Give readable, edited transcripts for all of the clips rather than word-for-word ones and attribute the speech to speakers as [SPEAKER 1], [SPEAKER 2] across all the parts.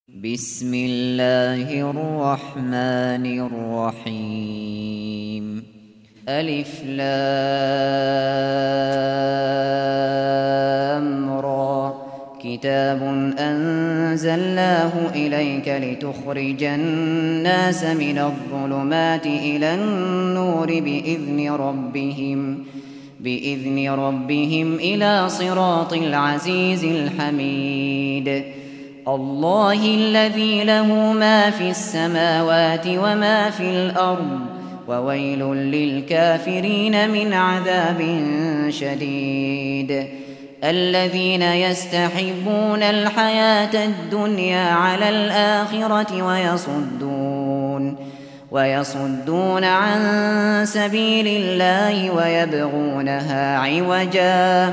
[SPEAKER 1] بسم الله الرحمن الرحيم. ألف لام را. كتاب أنزلناه إليك لتخرج الناس من الظلمات إلى النور بإذن ربهم إلى صراط العزيز الحميد. الله الذي له ما في السماوات وما في الأرض وويل للكافرين من عذاب شديد. الذين يستحبون الحياة الدنيا على الآخرة ويصدون عن سبيل الله ويبغونها عوجا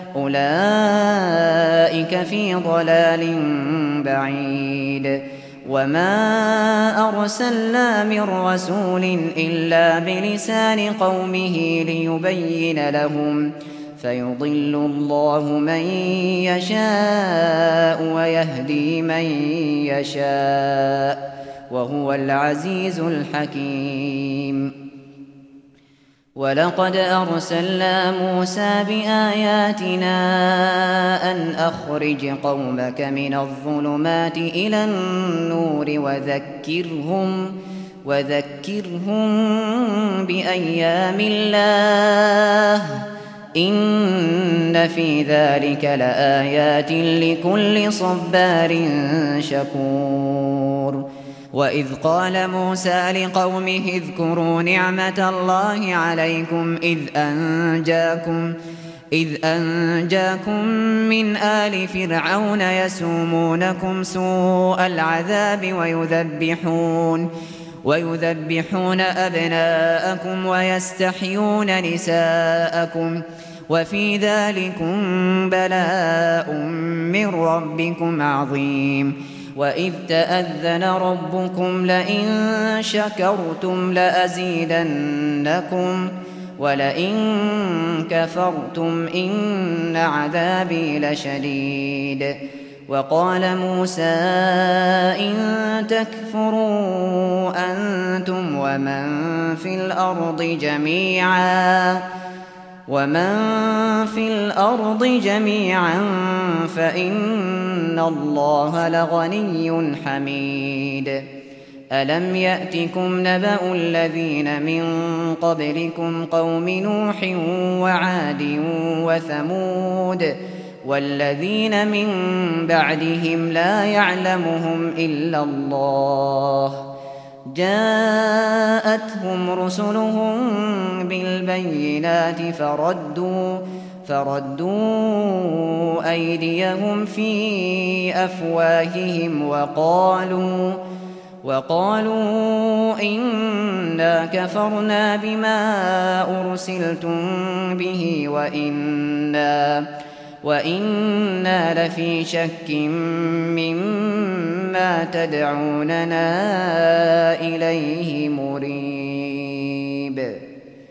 [SPEAKER 1] أولئك في ضلال بعيد. وما أرسلنا من رسول إلا بلسان قومه ليبين لهم فيضل الله من يشاء ويهدي من يشاء وهو العزيز الحكيم. ولقد أرسلنا موسى بآياتنا أن أخرج قومك من الظلمات إلى النور وذكرهم بأيام الله إن في ذلك لآيات لكل صبار شكور. وإذ قال موسى لقومه اذكروا نعمة الله عليكم إذ أنجاكم من آل فرعون يسومونكم سوء العذاب ويذبحون أبناءكم ويستحيون نساءكم وفي ذلكم بلاء من ربكم عظيم. وإذ تأذن ربكم لئن شكرتم لأزيدنكم ولئن كفرتم إن عذابي لشديد. وقال موسى إن تكفروا أنتم ومن في الأرض جميعا فإن الله لغني حميد. ألم يأتكم نبأ الذين من قبلكم قوم نوح وعاد وثمود والذين من بعدهم لا يعلمهم إلا الله جاءتهم رسلهم بالبينات فردوا أيديهم في أفواههم وقالوا إنا كفرنا بما أرسلتم به وإنا لفي شك مما تدعوننا إليه مريب.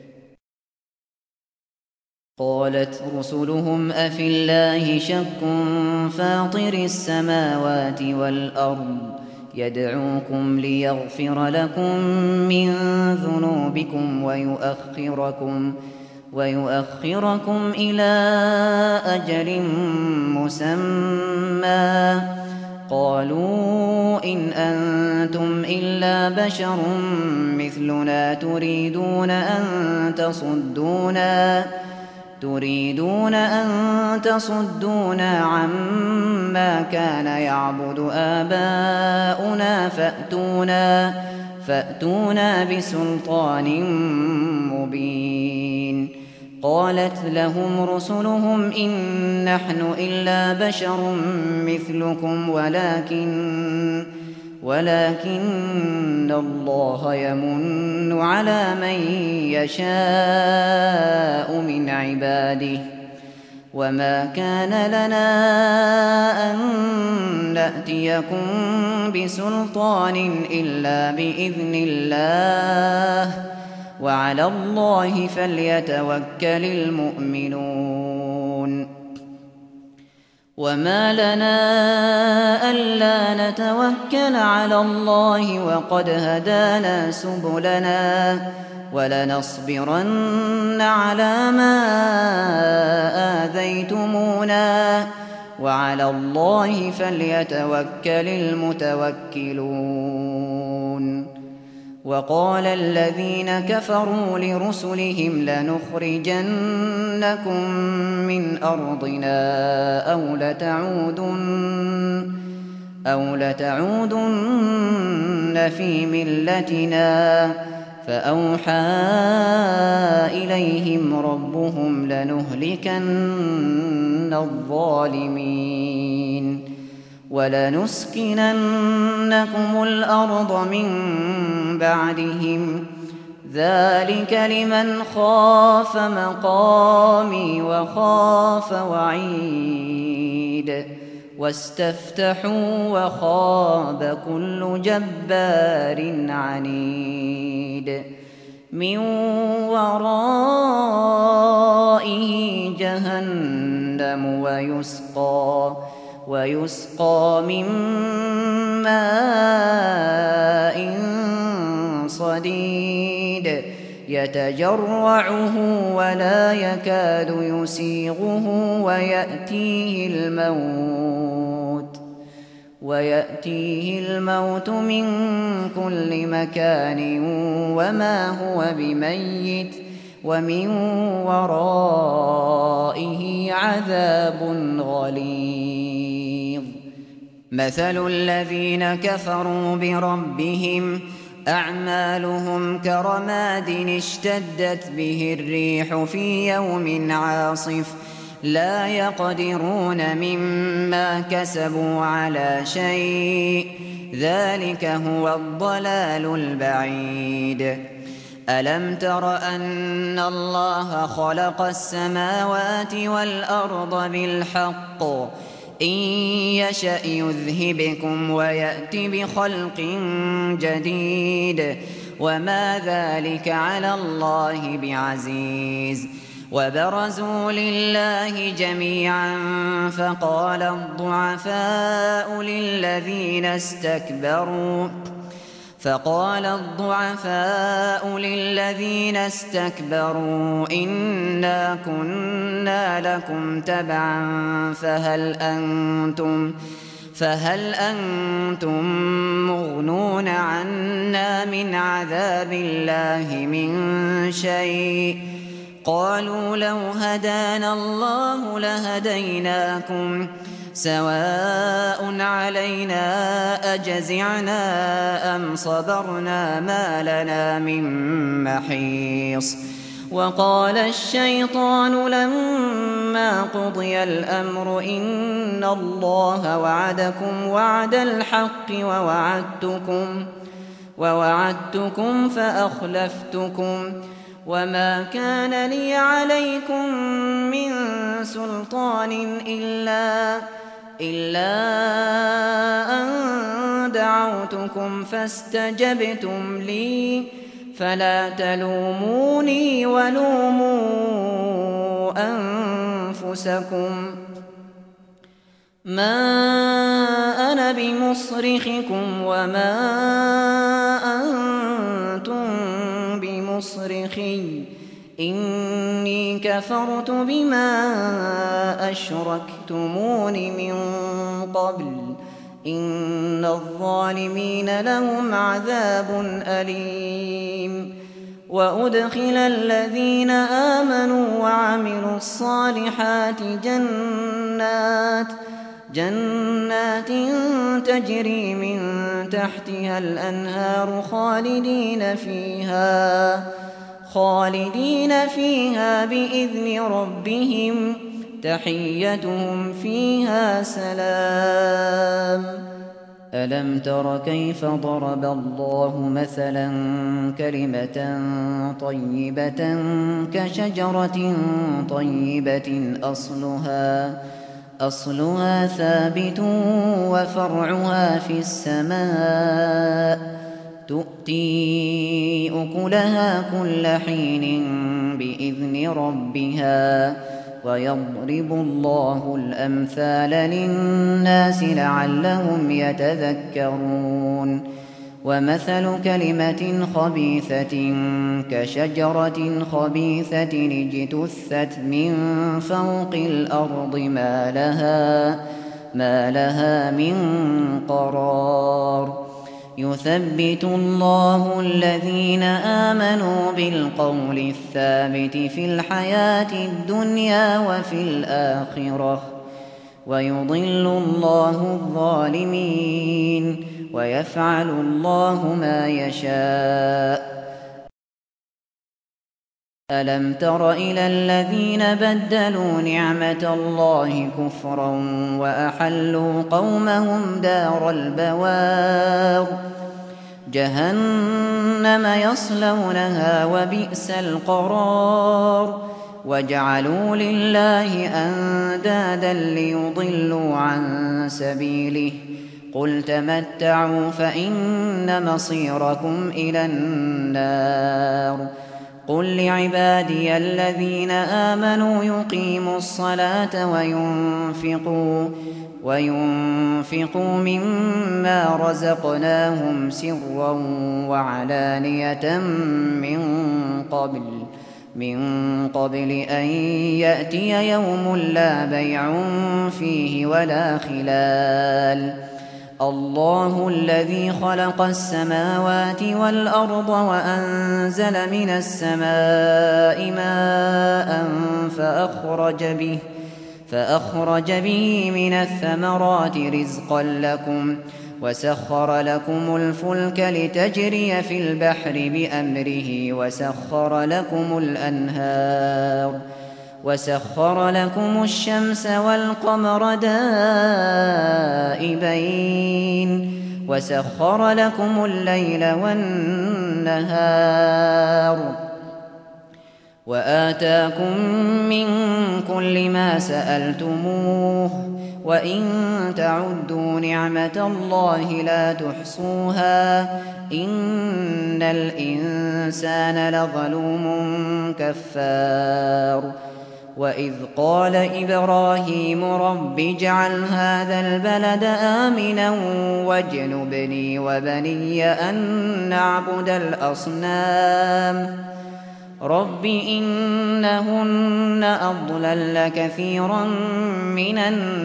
[SPEAKER 1] قالت رسلهم أفي الله شك فاطر السماوات والأرض يدعوكم ليغفر لكم من ذنوبكم ويؤخركم إلى أجل مسمى قالوا إن أنتم إلا بشر مثلنا تريدون أن تصدونا عما كان يعبد آباؤنا فأتونا بسلطان مبين. قالت لهم رسلهم إن نحن إلا بشر مثلكم ولكن الله يمن على من يشاء من عباده وما كان لنا أن نأتيكم بسلطان إلا بإذن الله وعلى الله فليتوكل المؤمنون. وما لنا ألا نتوكل على الله وقد هدانا سبلنا ولنصبرن على ما آذيتمونا وعلى الله فليتوكل المتوكلون. وقال الذين كفروا لرسلهم لنخرجنكم من أرضنا أو لتعودن في ملتنا فأوحى إليهم ربهم لنهلكن الظالمين ولنسكننكم الأرض من بعدهم ذلك لمن خاف مقامي وخاف وعيد واستفتحوا وخاب كل جبار عنيد من ورائه جهنم ويسقى من ماء صديد يتجرعه ولا يكاد يسيغه ويأتيه الموت من كل مكان وما هو بميت ومن ورائه عذاب غليظ. مثل الذين كفروا بربهم أعمالهم كرماد اشتدت به الريح في يوم عاصف لا يقدرون مما كسبوا على شيء ذلك هو الضلال البعيد. ألم تر أن الله خلق السماوات والأرض بالحق إن يشأ يذهبكم ويأت بخلق جديد وما ذلك على الله بعزيز. وبرزوا لله جميعا فقال الضعفاء للذين استكبروا إنا كنا لكم تبعا فهل أنتم مغنون عنا من عذاب الله من شيء قالوا لو هدانا الله لهديناكم سواء علينا أجزعنا أم صبرنا ما لنا من محيص. وقال الشيطان لما قضي الأمر إن الله وعدكم وعد الحق ووعدتكم فأخلفتكم وما كان لي عليكم من سلطان إلا أن دعوتكم فاستجبتم لي فلا تلوموني ولوموا أنفسكم ما أنا بمصرخكم وما أنتم بمصرخي إني كفرت بما أشركتمون من قبل إن الظالمين لهم عذاب أليم. وأدخل الذين آمنوا وعملوا الصالحات جنات تجري من تحتها الأنهار خالدين فيها بإذن ربهم تحيتهم فيها سلام. ألم تر كيف ضرب الله مثلا كلمة طيبة كشجرة طيبة أصلها ثابت وفرعها في السماء تؤتي أكلها كل حين بإذن ربها ويضرب الله الأمثال للناس لعلهم يتذكرون ومثل كلمة خبيثة كشجرة خبيثة اجتثت من فوق الأرض ما لها من قرار يثبت الله الذين آمنوا بالقول الثابت في الحياة الدنيا وفي الآخرة ويضل الله الظالمين ويفعل الله ما يشاء ألم تر إلى الذين بدلوا نعمة الله كفرا وأحلوا قومهم دار البوار جهنم يصلونها وبئس القرار وجعلوا لله أندادا ليضلوا عن سبيله قل تمتعوا فإن مصيركم إلى النار قل لعبادي الذين آمنوا يقيموا الصلاة وينفقوا مما رزقناهم سرا وعلانية من قبل أن يأتي يوم لا بيع فيه ولا خلال الله الذي خلق السماوات والأرض وأنزل من السماء ماء فأخرج به من الثمرات رزقا لكم وسخر لكم الفلك لتجري في البحر بأمره وسخر لكم الشمس والقمر دائبين وسخر لكم الليل والنهار وآتاكم من كل ما سألتموه وإن تعدوا نعمة الله لا تحصوها إن الإنسان لظلوم كفار وإذ قال إبراهيم رب اجعل هذا البلد آمنا واجنبني وبني أن نعبد الأصنام رب إنهن أضللن كثيرا من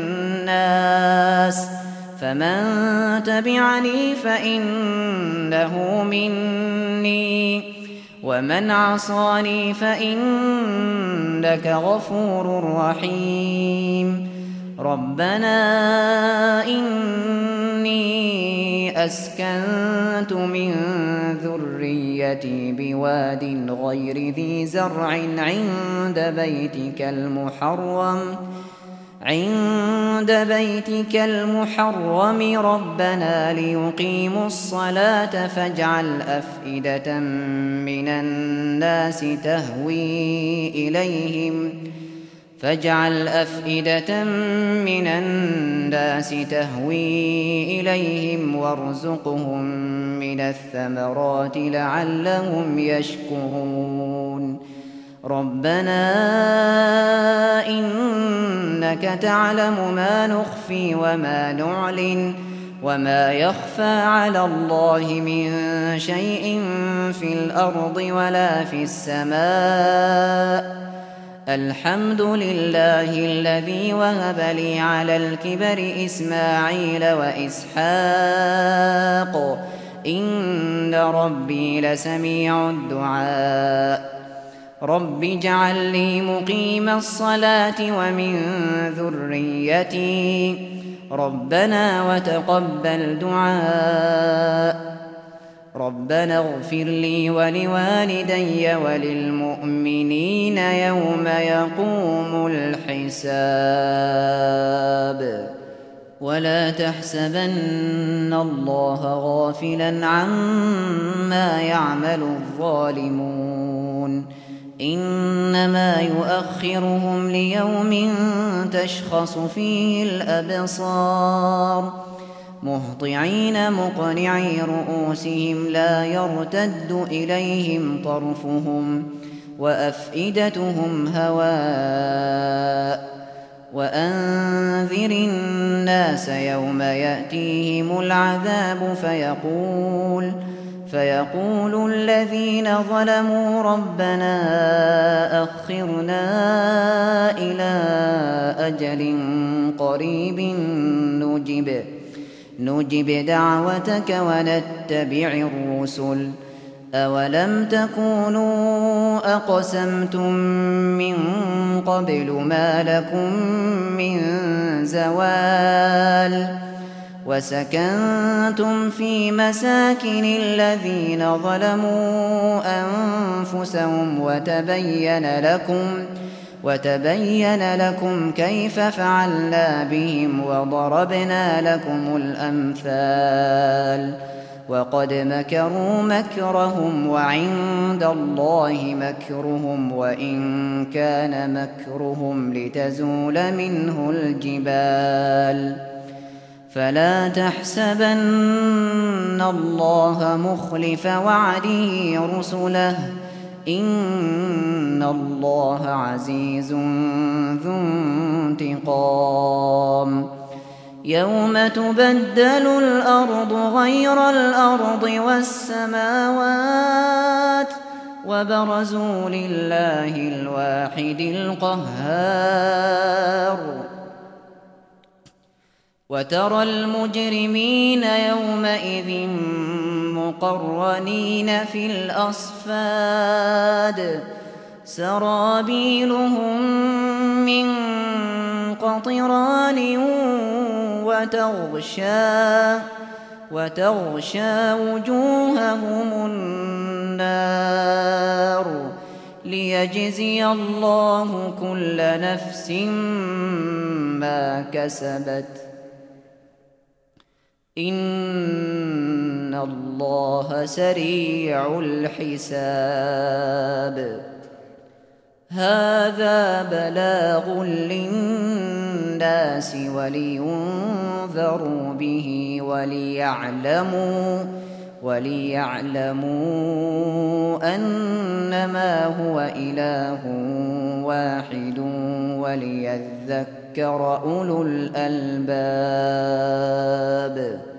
[SPEAKER 1] الناس فمن تبعني فإنه مني ومن عصاني فإنك غفور رحيم ربنا إني أسكنت من ذريتي بواد غير ذي زرع عند بيتك المحرم ربنا ليقيموا الصلاة فاجعل أفئدة من الناس تهوي إليهم وارزقهم من الثمرات لعلهم يشكرون ربنا إنك تعلم ما نخفي وما نعلن وما يخفى على الله من شيء في الأرض ولا في السماء الحمد لله الذي وهب لي على الكبر إسماعيل وإسحاق إن ربي لسميع الدعاء رب اجعل لي مقيم الصلاة ومن ذريتي ربنا وتقبل دعاء ربنا اغفر لي ولوالدي وللمؤمنين يوم يقوم الحساب ولا تحسبن الله غافلا عما يعمل الظالمون إنما يؤخرهم ليوم تشخص فيه الأبصار مهطعين مقنعي رؤوسهم لا يرتد إليهم طرفهم وأفئدتهم هواء وأنذر الناس يوم يأتيهم العذاب فيقول الذين ظلموا ربنا أخرنا إلى أجل قريب نجب دعوتك ونتبع الرسل أولم تكونوا أقسمتم من قبل ما لكم من زوال وسكنتم في مساكن الذين ظلموا أنفسهم وتبين لكم كيف فعلنا بهم وضربنا لكم الأمثال وقد مكروا مكرهم وعند الله مكرهم وإن كان مكرهم لتزول منه الجبال فلا تحسبن الله مخلف وعده رسله إن الله عزيز ذو انتقام يوم تبدل الأرض غير الأرض والسماوات وبرزوا لله الواحد القهار وترى المجرمين يومئذ مقرنين في الأصفاد سرابيلهم من قطران وتغشى وجوههم النار ليجزي الله كل نفس ما كسبت إن الله سريع الحساب هذا بلاغ للناس ولينذروا به وليعلموا أنما هو إله واحد وليذكر أولو الألباب